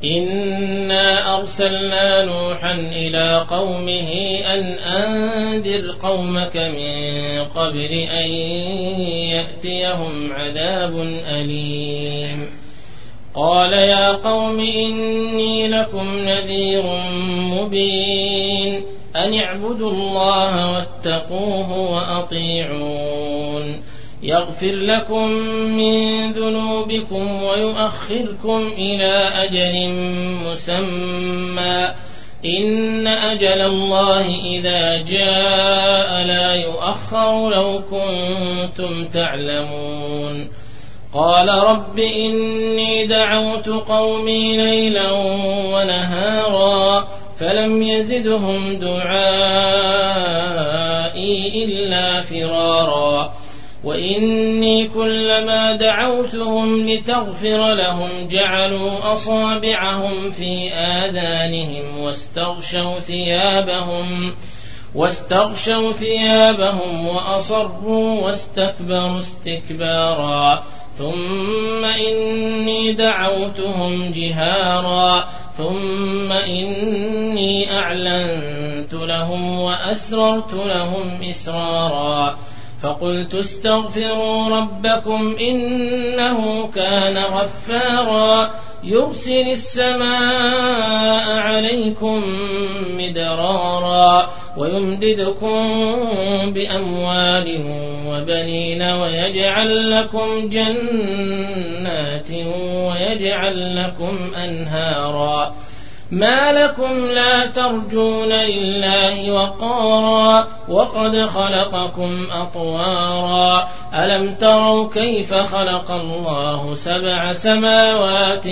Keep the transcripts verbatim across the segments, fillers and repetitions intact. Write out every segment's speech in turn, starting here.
إنا أرسلنا نوحا إلى قومه أن أنذر قومك من قبل أن يأتيهم عذاب أليم قال يا قوم إني لكم نذير مبين أن اعبدوا الله واتقوه وأطيعون يغفر لكم من ذنوبكم ويؤخركم إلى أجل مسمى إن أجل الله إذا جاء لا يؤخر لو كنتم تعلمون قال رب إني دعوت قومي ليلا ونهارا فلم يزدهم دعائي إلا فرارا وإني كلما دعوتهم لتغفر لهم جعلوا أصابعهم في آذانهم واستغشوا ثيابهم واستغشوا ثيابهم وأصروا واستكبروا استكبارا ثم إني دعوتهم جهارا ثم إني أعلنت لهم وأسررت لهم إسرارا فقلت استغفروا ربكم إنه كان غفارا يرسل السماء عليكم مدرارا ويمددكم بأموال وبنين ويجعل لكم جنات ويجعل لكم أنهارا ما لكم لا ترجون لله وقارا وقد خلقكم أطوارا ألم تروا كيف خلق الله سبع سماوات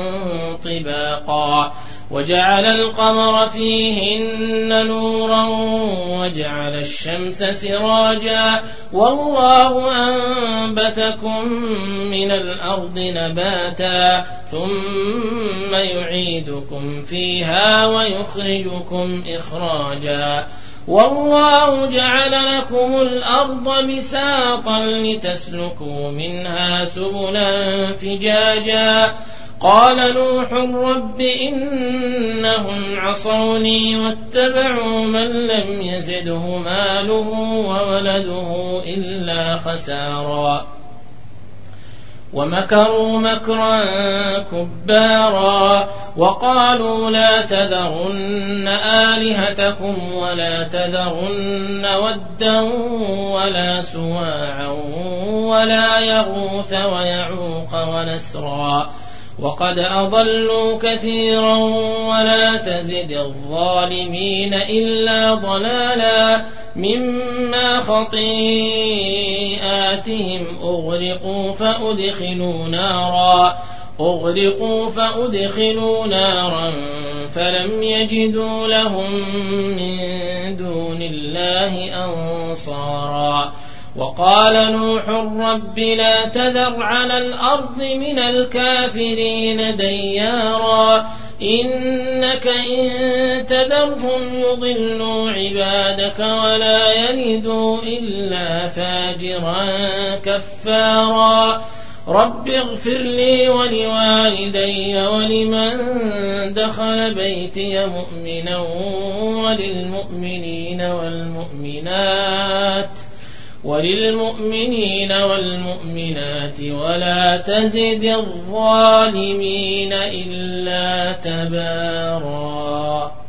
طباقا وجعل القمر فيهن نورا وجعل الشمس سراجا والله أنبتكم من الأرض نباتا ثم يعيدكم فيها ويخرجكم إخراجا والله جعل لكم الأرض بساطا لتسلكوا منها سبلا فجاجا قال نوح رب إنهم عصوني واتبعوا من لم يزده ماله وولده إلا خسارا ومكروا مكرا كبارا وقالوا لا تذرن آلهتكم ولا تذرن ودا ولا سواعا ولا يغوث ويعوق ونسرا وقد أضلوا كثيرا ولا تزد الظالمين إلا ضلالا مما خطيئاتهم أغرقوا فأدخلوا نارا أغرقوا فأدخلوا نارا فلم يجدوا لهم من دون الله أنصارا وقال نوح رب لا تذر على الأرض من الكافرين ديارا إنك إن تذرهم يضلوا عبادك ولا يلدوا إلا فاجرا كفارا رب اغفر لي ولوالدي ولمن دخل بيتي مؤمنا وللمؤمنين والمؤمنات وللمؤمنين والمؤمنات ولا تزد الظالمين إلا تبارا.